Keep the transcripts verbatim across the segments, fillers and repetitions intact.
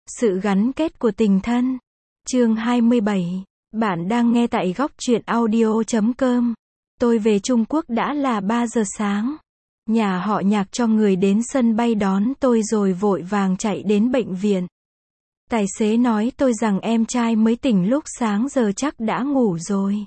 Sự gắn kết của tình thân. Chương hai mươi bảy. Bạn đang nghe tại góc truyện audio chấm com. Tôi về Trung Quốc đã là ba giờ sáng. Nhà họ Nhạc cho người đến sân bay đón tôi rồi vội vàng chạy đến bệnh viện. Tài xế nói tôi rằng em trai mới tỉnh lúc sáng giờ chắc đã ngủ rồi.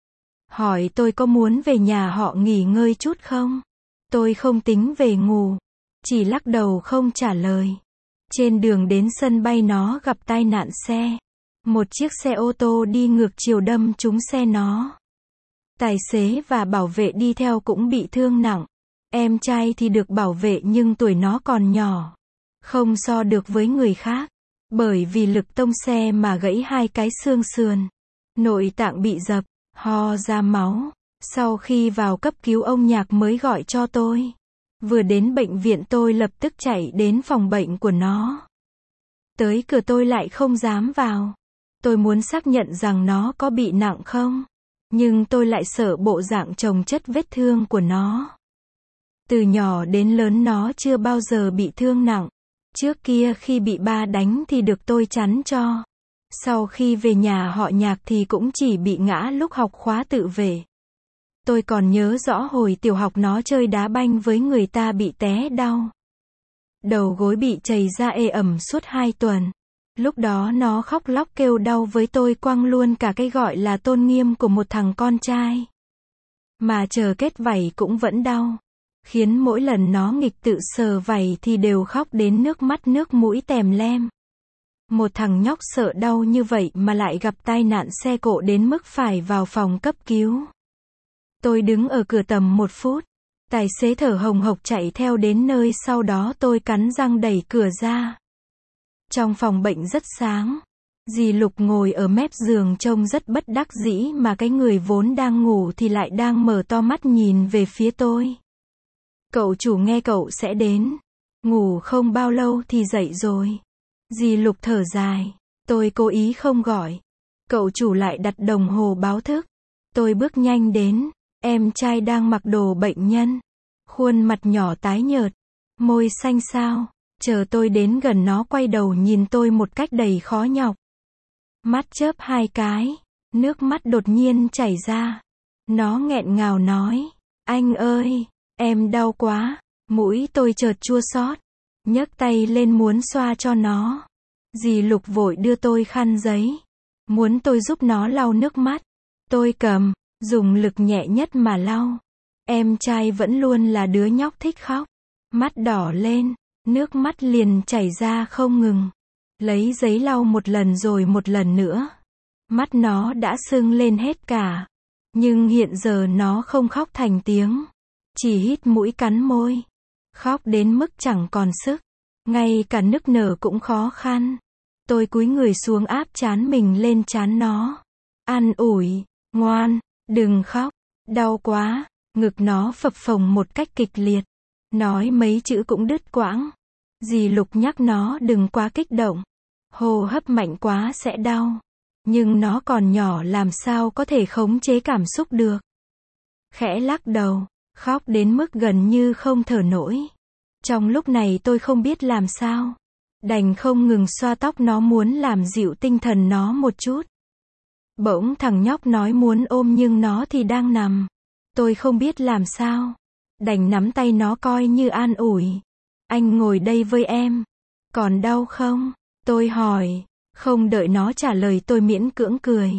Hỏi tôi có muốn về nhà họ nghỉ ngơi chút không? Tôi không tính về ngủ, chỉ lắc đầu không trả lời. Trên đường đến sân bay nó gặp tai nạn xe. Một chiếc xe ô tô đi ngược chiều đâm trúng xe nó. Tài xế và bảo vệ đi theo cũng bị thương nặng. Em trai thì được bảo vệ nhưng tuổi nó còn nhỏ, không so được với người khác. Bởi vì lực tông xe mà gãy hai cái xương sườn. Nội tạng bị dập, ho ra máu. Sau khi vào cấp cứu ông Nhạc mới gọi cho tôi. Vừa đến bệnh viện tôi lập tức chạy đến phòng bệnh của nó. Tới cửa tôi lại không dám vào. Tôi muốn xác nhận rằng nó có bị nặng không. Nhưng tôi lại sợ bộ dạng chồng chất vết thương của nó. Từ nhỏ đến lớn nó chưa bao giờ bị thương nặng. Trước kia khi bị ba đánh thì được tôi chắn cho. Sau khi về nhà họ Nhạc thì cũng chỉ bị ngã lúc học khóa tự vệ. Tôi còn nhớ rõ hồi tiểu học nó chơi đá banh với người ta bị té đau. Đầu gối bị chày ra ê ẩm suốt hai tuần. Lúc đó nó khóc lóc kêu đau với tôi quăng luôn cả cái gọi là tôn nghiêm của một thằng con trai. Mà chờ kết vảy cũng vẫn đau. Khiến mỗi lần nó nghịch tự sờ vảy thì đều khóc đến nước mắt nước mũi tèm lem. Một thằng nhóc sợ đau như vậy mà lại gặp tai nạn xe cộ đến mức phải vào phòng cấp cứu. Tôi đứng ở cửa tầm một phút. Tài xế thở hồng hộc chạy theo đến nơi, sau đó tôi cắn răng đẩy cửa ra. Trong phòng bệnh rất sáng. Dì Lục ngồi ở mép giường trông rất bất đắc dĩ mà cái người vốn đang ngủ thì lại đang mở to mắt nhìn về phía tôi. Cậu chủ nghe cậu sẽ đến. Ngủ không bao lâu thì dậy rồi. Dì Lục thở dài. Tôi cố ý không gọi. Cậu chủ lại đặt đồng hồ báo thức. Tôi bước nhanh đến. Em trai đang mặc đồ bệnh nhân. Khuôn mặt nhỏ tái nhợt. Môi xanh xao. Chờ tôi đến gần nó quay đầu nhìn tôi một cách đầy khó nhọc. Mắt chớp hai cái. Nước mắt đột nhiên chảy ra. Nó nghẹn ngào nói. Anh ơi, em đau quá. Mũi tôi chợt chua xót. Nhấc tay lên muốn xoa cho nó. Dì Lục vội đưa tôi khăn giấy. Muốn tôi giúp nó lau nước mắt. Tôi cầm, dùng lực nhẹ nhất mà lau. Em trai vẫn luôn là đứa nhóc thích khóc. Mắt đỏ lên, nước mắt liền chảy ra không ngừng. Lấy giấy lau một lần rồi một lần nữa. Mắt nó đã sưng lên hết cả. Nhưng hiện giờ nó không khóc thành tiếng. Chỉ hít mũi cắn môi. Khóc đến mức chẳng còn sức. Ngay cả nức nở cũng khó khăn. Tôi cúi người xuống áp trán mình lên trán nó. An ủi, ngoan, đừng khóc, đau quá. Ngực nó phập phồng một cách kịch liệt. Nói mấy chữ cũng đứt quãng. Dì Lục nhắc nó đừng quá kích động. Hô hấp mạnh quá sẽ đau. Nhưng nó còn nhỏ làm sao có thể khống chế cảm xúc được. Khẽ lắc đầu, khóc đến mức gần như không thở nổi. Trong lúc này tôi không biết làm sao. Đành không ngừng xoa tóc nó muốn làm dịu tinh thần nó một chút. Bỗng thằng nhóc nói muốn ôm nhưng nó thì đang nằm. Tôi không biết làm sao. Đành nắm tay nó coi như an ủi. Anh ngồi đây với em. Còn đau không? Tôi hỏi. Không đợi nó trả lời tôi miễn cưỡng cười.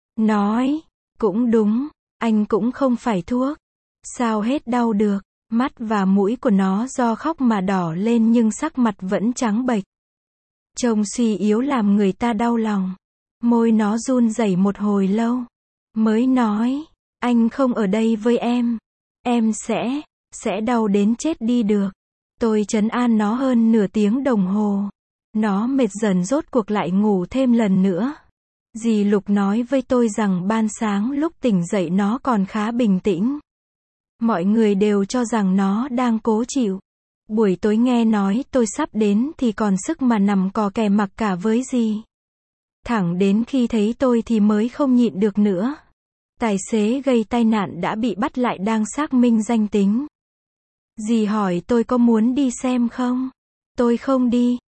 Nói. Cũng đúng. Anh cũng không phải thuốc. Sao hết đau được. Mắt và mũi của nó do khóc mà đỏ lên nhưng sắc mặt vẫn trắng bệch. Trông suy yếu làm người ta đau lòng. Môi nó run rẩy một hồi lâu. Mới nói. Anh không ở đây với em. Em sẽ, sẽ đau đến chết đi được. Tôi trấn an nó hơn nửa tiếng đồng hồ. Nó mệt dần rốt cuộc lại ngủ thêm lần nữa. Dì Lục nói với tôi rằng ban sáng lúc tỉnh dậy nó còn khá bình tĩnh. Mọi người đều cho rằng nó đang cố chịu. Buổi tối nghe nói tôi sắp đến thì còn sức mà nằm cò kè mặc cả với dì. Thẳng đến khi thấy tôi thì mới không nhịn được nữa. Tài xế gây tai nạn đã bị bắt lại đang xác minh danh tính. Dì hỏi tôi có muốn đi xem không? Tôi không đi.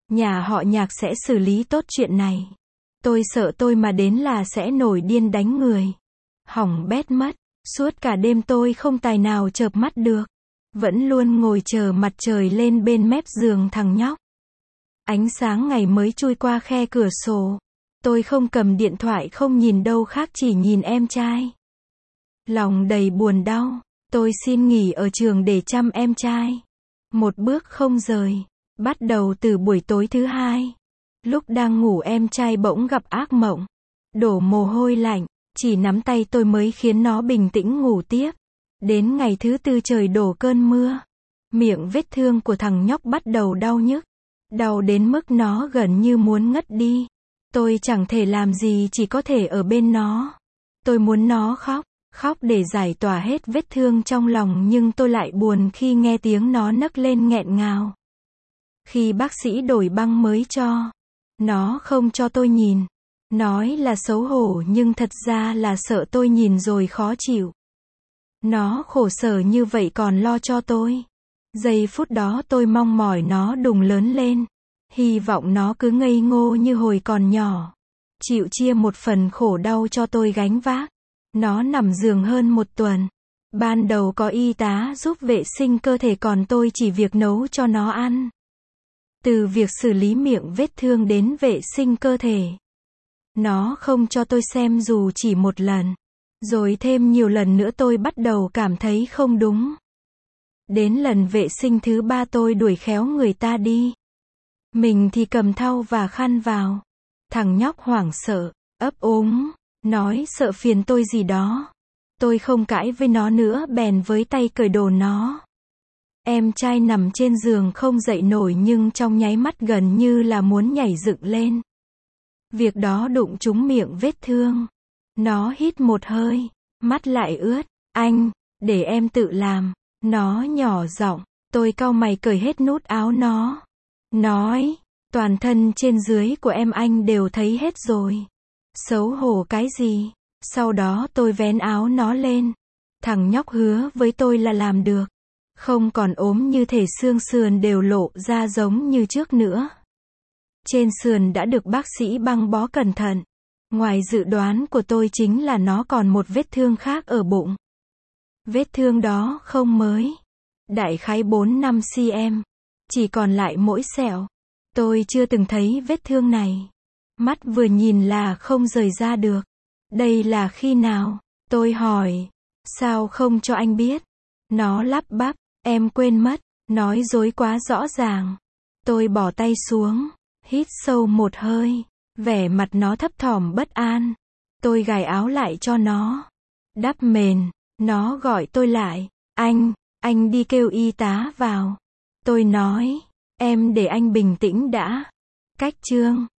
Nhà họ Nhạc sẽ xử lý tốt chuyện này. Tôi sợ tôi mà đến là sẽ nổi điên đánh người. Hỏng bét mất. Suốt cả đêm tôi không tài nào chợp mắt được. Vẫn luôn ngồi chờ mặt trời lên bên mép giường thằng nhóc. Ánh sáng ngày mới chui qua khe cửa sổ. Tôi không cầm điện thoại, không nhìn đâu khác, chỉ nhìn em trai. Lòng đầy buồn đau. Tôi xin nghỉ ở trường để chăm em trai. Một bước không rời. Bắt đầu từ buổi tối thứ hai. Lúc đang ngủ em trai bỗng gặp ác mộng. Đổ mồ hôi lạnh. Chỉ nắm tay tôi mới khiến nó bình tĩnh ngủ tiếp. Đến ngày thứ tư trời đổ cơn mưa. Miệng vết thương của thằng nhóc bắt đầu đau nhức. Đau đến mức nó gần như muốn ngất đi. Tôi chẳng thể làm gì, chỉ có thể ở bên nó. Tôi muốn nó khóc. Khóc để giải tỏa hết vết thương trong lòng, nhưng tôi lại buồn khi nghe tiếng nó nấc lên nghẹn ngào. Khi bác sĩ đổi băng mới cho, nó không cho tôi nhìn. Nói là xấu hổ nhưng thật ra là sợ tôi nhìn rồi khó chịu. Nó khổ sở như vậy còn lo cho tôi. Giây phút đó tôi mong mỏi nó đùng lớn lên. Hy vọng nó cứ ngây ngô như hồi còn nhỏ. Chịu chia một phần khổ đau cho tôi gánh vác. Nó nằm giường hơn một tuần. Ban đầu có y tá giúp vệ sinh cơ thể, còn tôi chỉ việc nấu cho nó ăn. Từ việc xử lý miệng vết thương đến vệ sinh cơ thể. Nó không cho tôi xem dù chỉ một lần. Rồi thêm nhiều lần nữa tôi bắt đầu cảm thấy không đúng. Đến lần vệ sinh thứ ba tôi đuổi khéo người ta đi. Mình thì cầm thau và khăn vào. Thằng nhóc hoảng sợ, ấp úng, nói sợ phiền tôi gì đó. Tôi không cãi với nó nữa, bèn với tay cởi đồ nó. Em trai nằm trên giường không dậy nổi, nhưng trong nháy mắt gần như là muốn nhảy dựng lên. Việc đó đụng trúng miệng vết thương. Nó hít một hơi, mắt lại ướt. Anh, để em tự làm. Nó nhỏ giọng. Tôi cau mày cởi hết nút áo nó. Nói, toàn thân trên dưới của em anh đều thấy hết rồi. Xấu hổ cái gì? Sau đó tôi vén áo nó lên. Thằng nhóc hứa với tôi là làm được. Không còn ốm như thể, xương sườn đều lộ ra giống như trước nữa. Trên sườn đã được bác sĩ băng bó cẩn thận. Ngoài dự đoán của tôi chính là nó còn một vết thương khác ở bụng. Vết thương đó không mới. Đại khái bốn năm xăng-ti-mét. Chỉ còn lại mỗi sẹo. Tôi chưa từng thấy vết thương này. Mắt vừa nhìn là không rời ra được. Đây là khi nào? Tôi hỏi. Sao không cho anh biết? Nó lắp bắp. Em quên mất. Nói dối quá rõ ràng. Tôi bỏ tay xuống. Hít sâu một hơi. Vẻ mặt nó thấp thỏm bất an. Tôi gài áo lại cho nó. Đắp mền. Nó gọi tôi lại. Anh, anh đi kêu y tá vào. Tôi nói. Em để anh bình tĩnh đã. Cách chương.